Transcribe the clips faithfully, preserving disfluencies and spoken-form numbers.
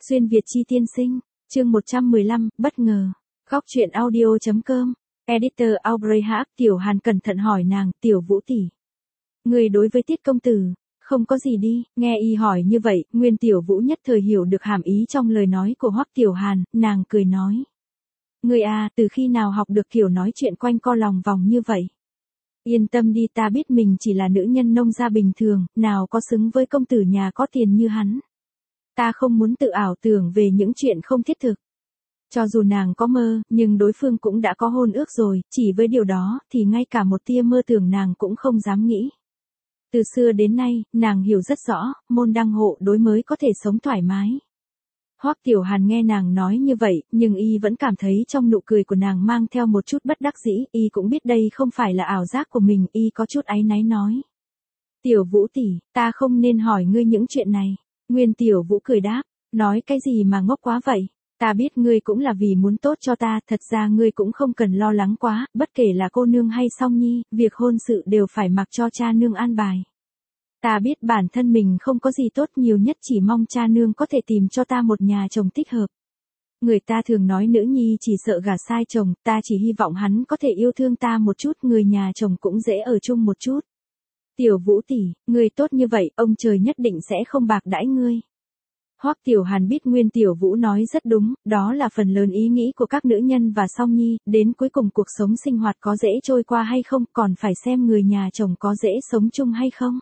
Xuyên Việt chi tiên sinh, chương một trăm mười lăm, bất ngờ. Góc truyện audio chấm com. Editor Aubrey Hap. Tiểu Hàn cẩn thận hỏi nàng, Tiểu Vũ tỷ, người đối với Tiết công tử, không có gì đi. Nghe y hỏi như vậy, Nguyên Tiểu Vũ nhất thời hiểu được hàm ý trong lời nói của Hoắc Tiểu Hàn, nàng cười nói. Người à, từ khi nào học được kiểu nói chuyện quanh co lòng vòng như vậy? Yên tâm đi, ta biết mình chỉ là nữ nhân nông gia bình thường, nào có xứng với công tử nhà có tiền như hắn. Ta không muốn tự ảo tưởng về những chuyện không thiết thực. Cho dù nàng có mơ, nhưng đối phương cũng đã có hôn ước rồi, chỉ với điều đó, thì ngay cả một tia mơ tưởng nàng cũng không dám nghĩ. Từ xưa đến nay, nàng hiểu rất rõ, môn đăng hộ đối mới có thể sống thoải mái. Hoắc Tiểu Hàn nghe nàng nói như vậy, nhưng y vẫn cảm thấy trong nụ cười của nàng mang theo một chút bất đắc dĩ, y cũng biết đây không phải là ảo giác của mình, y có chút áy náy nói. Tiểu Vũ tỷ, ta không nên hỏi ngươi những chuyện này. Nguyên Tiểu Vũ cười đáp, nói cái gì mà ngốc quá vậy? Ta biết ngươi cũng là vì muốn tốt cho ta, thật ra ngươi cũng không cần lo lắng quá, bất kể là cô nương hay song nhi, việc hôn sự đều phải mặc cho cha nương an bài. Ta biết bản thân mình không có gì tốt, nhiều nhất chỉ mong cha nương có thể tìm cho ta một nhà chồng thích hợp. Người ta thường nói nữ nhi chỉ sợ gả sai chồng, ta chỉ hy vọng hắn có thể yêu thương ta một chút, người nhà chồng cũng dễ ở chung một chút. Tiểu Vũ tỷ, người tốt như vậy, ông trời nhất định sẽ không bạc đãi ngươi. Hoắc Tiểu Hàn biết Nguyên Tiểu Vũ nói rất đúng, đó là phần lớn ý nghĩ của các nữ nhân và song nhi, đến cuối cùng cuộc sống sinh hoạt có dễ trôi qua hay không, còn phải xem người nhà chồng có dễ sống chung hay không.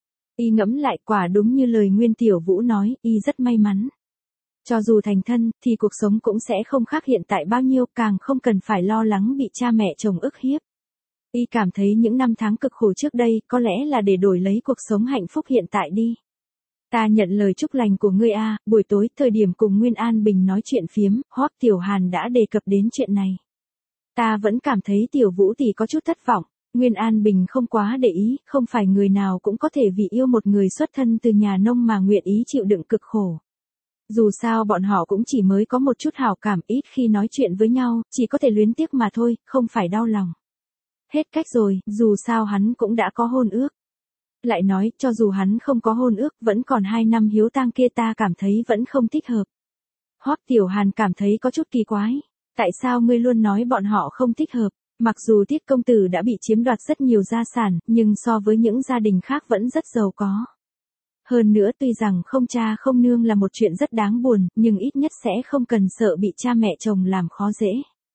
Y ngẫm lại, quả đúng như lời Nguyên Tiểu Vũ nói, y rất may mắn. Cho dù thành thân, thì cuộc sống cũng sẽ không khác hiện tại bao nhiêu, càng không cần phải lo lắng bị cha mẹ chồng ức hiếp. Y cảm thấy những năm tháng cực khổ trước đây, có lẽ là để đổi lấy cuộc sống hạnh phúc hiện tại đi. Ta nhận lời chúc lành của ngươi a. Buổi tối, thời điểm cùng Nguyên An Bình nói chuyện phiếm, Hoắc Tiểu Hàn đã đề cập đến chuyện này. Ta vẫn cảm thấy Tiểu Vũ tỷ có chút thất vọng. Nguyên An Bình không quá để ý, không phải người nào cũng có thể vì yêu một người xuất thân từ nhà nông mà nguyện ý chịu đựng cực khổ. Dù sao bọn họ cũng chỉ mới có một chút hảo cảm, ít khi nói chuyện với nhau, chỉ có thể luyến tiếc mà thôi, không phải đau lòng. Hết cách rồi, dù sao hắn cũng đã có hôn ước. Lại nói, cho dù hắn không có hôn ước, vẫn còn hai năm hiếu tang kia, ta cảm thấy vẫn không thích hợp. Hoắc Tiểu Hàn cảm thấy có chút kỳ quái. Tại sao ngươi luôn nói bọn họ không thích hợp? Mặc dù Tiết công tử đã bị chiếm đoạt rất nhiều gia sản, nhưng so với những gia đình khác vẫn rất giàu có. Hơn nữa, tuy rằng không cha không nương là một chuyện rất đáng buồn, nhưng ít nhất sẽ không cần sợ bị cha mẹ chồng làm khó dễ.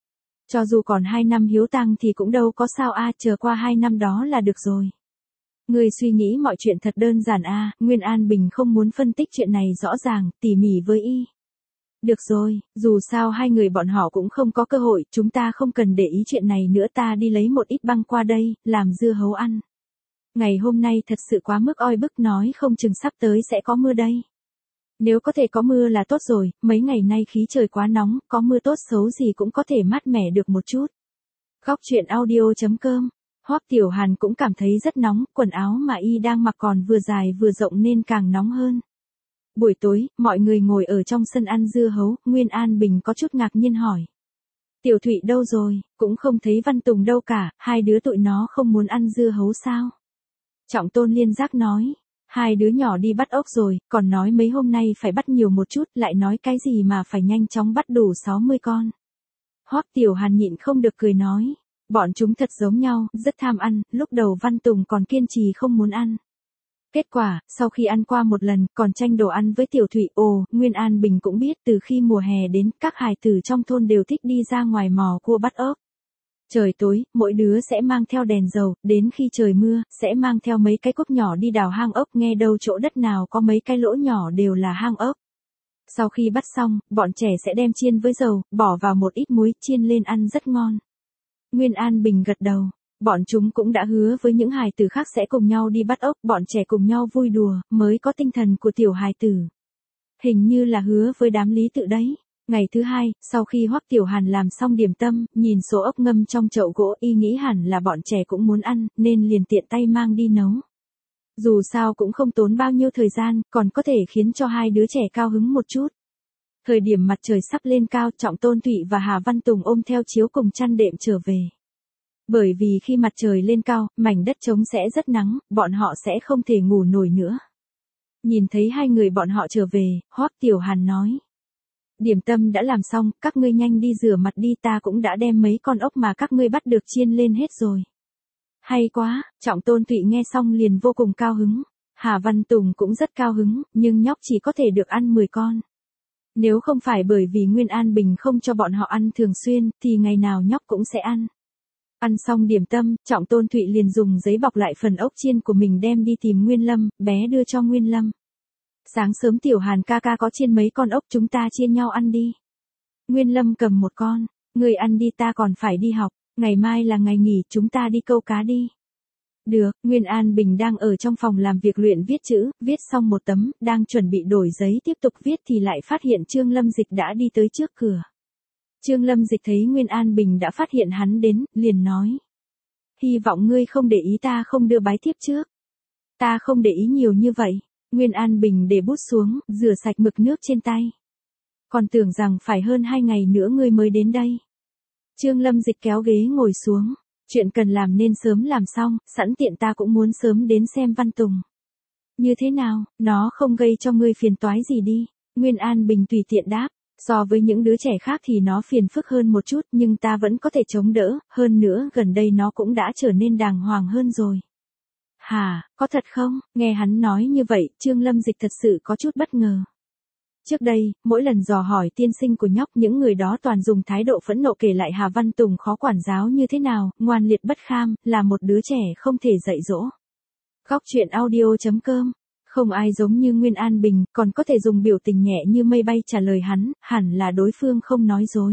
Cho dù còn hai năm hiếu tang thì cũng đâu có sao a, chờ qua hai năm đó là được rồi. Người suy nghĩ mọi chuyện thật đơn giản a. Nguyên An Bình không muốn phân tích chuyện này rõ ràng, tỉ mỉ với y. Được rồi, dù sao hai người bọn họ cũng không có cơ hội, chúng ta không cần để ý chuyện này nữa, ta đi lấy một ít băng qua đây, làm dưa hấu ăn. Ngày hôm nay thật sự quá mức oi bức, nói không chừng sắp tới sẽ có mưa đây. Nếu có thể có mưa là tốt rồi, mấy ngày nay khí trời quá nóng, có mưa tốt xấu gì cũng có thể mát mẻ được một chút. Góc truyện audio chấm com. Hoắc Tiểu Hàn cũng cảm thấy rất nóng, quần áo mà y đang mặc còn vừa dài vừa rộng nên càng nóng hơn. Buổi tối, mọi người ngồi ở trong sân ăn dưa hấu, Nguyên An Bình có chút ngạc nhiên hỏi. Tiểu Thụy đâu rồi, cũng không thấy Văn Tùng đâu cả, hai đứa tụi nó không muốn ăn dưa hấu sao? Trọng Tôn liên giác nói, hai đứa nhỏ đi bắt ốc rồi, còn nói mấy hôm nay phải bắt nhiều một chút, lại nói cái gì mà phải nhanh chóng bắt đủ sáu mươi con. Hoắc Tiểu Hàn nhịn không được cười nói. Bọn chúng thật giống nhau, rất tham ăn, lúc đầu Văn Tùng còn kiên trì không muốn ăn. Kết quả, sau khi ăn qua một lần, còn tranh đồ ăn với Tiểu Thụy. Ồ, Nguyên An Bình cũng biết từ khi mùa hè đến, các hài tử trong thôn đều thích đi ra ngoài mò cua bắt ốc. Trời tối, mỗi đứa sẽ mang theo đèn dầu, đến khi trời mưa, sẽ mang theo mấy cái cuốc nhỏ đi đào hang ốc, nghe đâu chỗ đất nào có mấy cái lỗ nhỏ đều là hang ốc. Sau khi bắt xong, bọn trẻ sẽ đem chiên với dầu, bỏ vào một ít muối, chiên lên ăn rất ngon. Nguyên An Bình gật đầu, bọn chúng cũng đã hứa với những hài tử khác sẽ cùng nhau đi bắt ốc, bọn trẻ cùng nhau vui đùa, mới có tinh thần của tiểu hài tử. Hình như là hứa với đám Lý Tự đấy. Ngày thứ hai, sau khi Hoắc Tiểu Hàn làm xong điểm tâm, nhìn số ốc ngâm trong chậu gỗ, y nghĩ hẳn là bọn trẻ cũng muốn ăn, nên liền tiện tay mang đi nấu. Dù sao cũng không tốn bao nhiêu thời gian, còn có thể khiến cho hai đứa trẻ cao hứng một chút. Thời điểm mặt trời sắp lên cao, Trọng Tôn Thụy và Hà Văn Tùng ôm theo chiếu cùng chăn đệm trở về. Bởi vì khi mặt trời lên cao, mảnh đất trống sẽ rất nắng, bọn họ sẽ không thể ngủ nổi nữa. Nhìn thấy hai người bọn họ trở về, Hoắc Tiểu Hàn nói. Điểm tâm đã làm xong, các ngươi nhanh đi rửa mặt đi, ta cũng đã đem mấy con ốc mà các ngươi bắt được chiên lên hết rồi. Hay quá, Trọng Tôn Thụy nghe xong liền vô cùng cao hứng. Hà Văn Tùng cũng rất cao hứng, nhưng nhóc chỉ có thể được ăn mười con. Nếu không phải bởi vì Nguyên An Bình không cho bọn họ ăn thường xuyên, thì ngày nào nhóc cũng sẽ ăn. Ăn xong điểm tâm, Trọng Tôn Thụy liền dùng giấy bọc lại phần ốc chiên của mình đem đi tìm Nguyên Lâm, bé đưa cho Nguyên Lâm. Sáng sớm Tiểu Hàn ca ca có chiên mấy con ốc, chúng ta chia nhau ăn đi. Nguyên Lâm cầm một con, người ăn đi, ta còn phải đi học, ngày mai là ngày nghỉ, chúng ta đi câu cá đi. Được, Nguyên An Bình đang ở trong phòng làm việc luyện viết chữ, viết xong một tấm, đang chuẩn bị đổi giấy tiếp tục viết thì lại phát hiện Trương Lâm Dịch đã đi tới trước cửa. Trương Lâm Dịch thấy Nguyên An Bình đã phát hiện hắn đến, liền nói. Hy vọng ngươi không để ý ta không đưa bái tiếp trước. Ta không để ý nhiều như vậy. Nguyên An Bình để bút xuống, rửa sạch mực nước trên tay. Còn tưởng rằng phải hơn hai ngày nữa ngươi mới đến đây. Trương Lâm Dịch kéo ghế ngồi xuống. Chuyện cần làm nên sớm làm xong, sẵn tiện ta cũng muốn sớm đến xem Văn Tùng. Như thế nào, nó không gây cho ngươi phiền toái gì đi. Nguyên An Bình tùy tiện đáp. So với những đứa trẻ khác thì nó phiền phức hơn một chút, nhưng ta vẫn có thể chống đỡ, hơn nữa gần đây nó cũng đã trở nên đàng hoàng hơn rồi. Hả, có thật không? Nghe hắn nói như vậy, Trương Lâm Dịch thật sự có chút bất ngờ. Trước đây, mỗi lần dò hỏi tiên sinh của nhóc, những người đó toàn dùng thái độ phẫn nộ kể lại Hà Văn Tùng khó quản giáo như thế nào, ngoan liệt bất kham, là một đứa trẻ không thể dạy dỗ. Góc truyện audio chấm com. Không ai giống như Nguyên An Bình, còn có thể dùng biểu tình nhẹ như mây bay trả lời hắn, hẳn là đối phương không nói dối.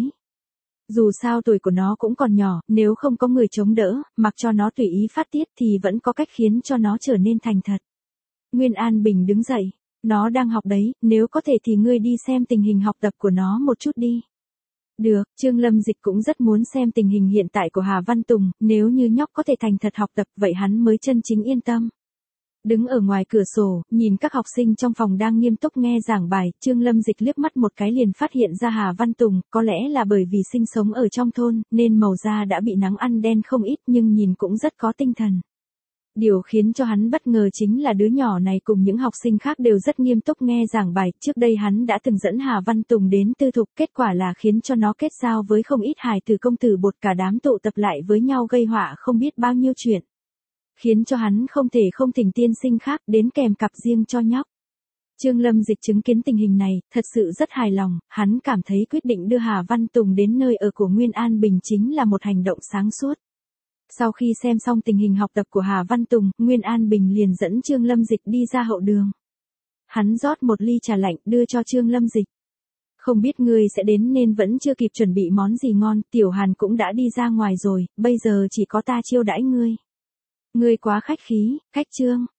Dù sao tuổi của nó cũng còn nhỏ, nếu không có người chống đỡ, mặc cho nó tùy ý phát tiết thì vẫn có cách khiến cho nó trở nên thành thật. Nguyên An Bình đứng dậy, nó đang học đấy, nếu có thể thì ngươi đi xem tình hình học tập của nó một chút đi. Được, Trương Lâm Dịch cũng rất muốn xem tình hình hiện tại của Hà Văn Tùng, nếu như nhóc có thể thành thật học tập vậy hắn mới chân chính yên tâm. Đứng ở ngoài cửa sổ, nhìn các học sinh trong phòng đang nghiêm túc nghe giảng bài, Trương Lâm Dịch liếc mắt một cái liền phát hiện ra Hà Văn Tùng, có lẽ là bởi vì sinh sống ở trong thôn, nên màu da đã bị nắng ăn đen không ít nhưng nhìn cũng rất có tinh thần. Điều khiến cho hắn bất ngờ chính là đứa nhỏ này cùng những học sinh khác đều rất nghiêm túc nghe giảng bài, trước đây hắn đã từng dẫn Hà Văn Tùng đến tư thục, kết quả là khiến cho nó kết giao với không ít hài tử công tử bột, cả đám tụ tập lại với nhau gây họa không biết bao nhiêu chuyện. Khiến cho hắn không thể không thỉnh tiên sinh khác đến kèm cặp riêng cho nhóc. Trương Lâm Dịch chứng kiến tình hình này, thật sự rất hài lòng, hắn cảm thấy quyết định đưa Hà Văn Tùng đến nơi ở của Nguyên An Bình chính là một hành động sáng suốt. Sau khi xem xong tình hình học tập của Hà Văn Tùng, Nguyên An Bình liền dẫn Trương Lâm Dịch đi ra hậu đường. Hắn rót một ly trà lạnh đưa cho Trương Lâm Dịch. Không biết ngươi sẽ đến nên vẫn chưa kịp chuẩn bị món gì ngon, Tiểu Hàn cũng đã đi ra ngoài rồi, bây giờ chỉ có ta chiêu đãi ngươi. Ngươi quá khách khí, khách Trương.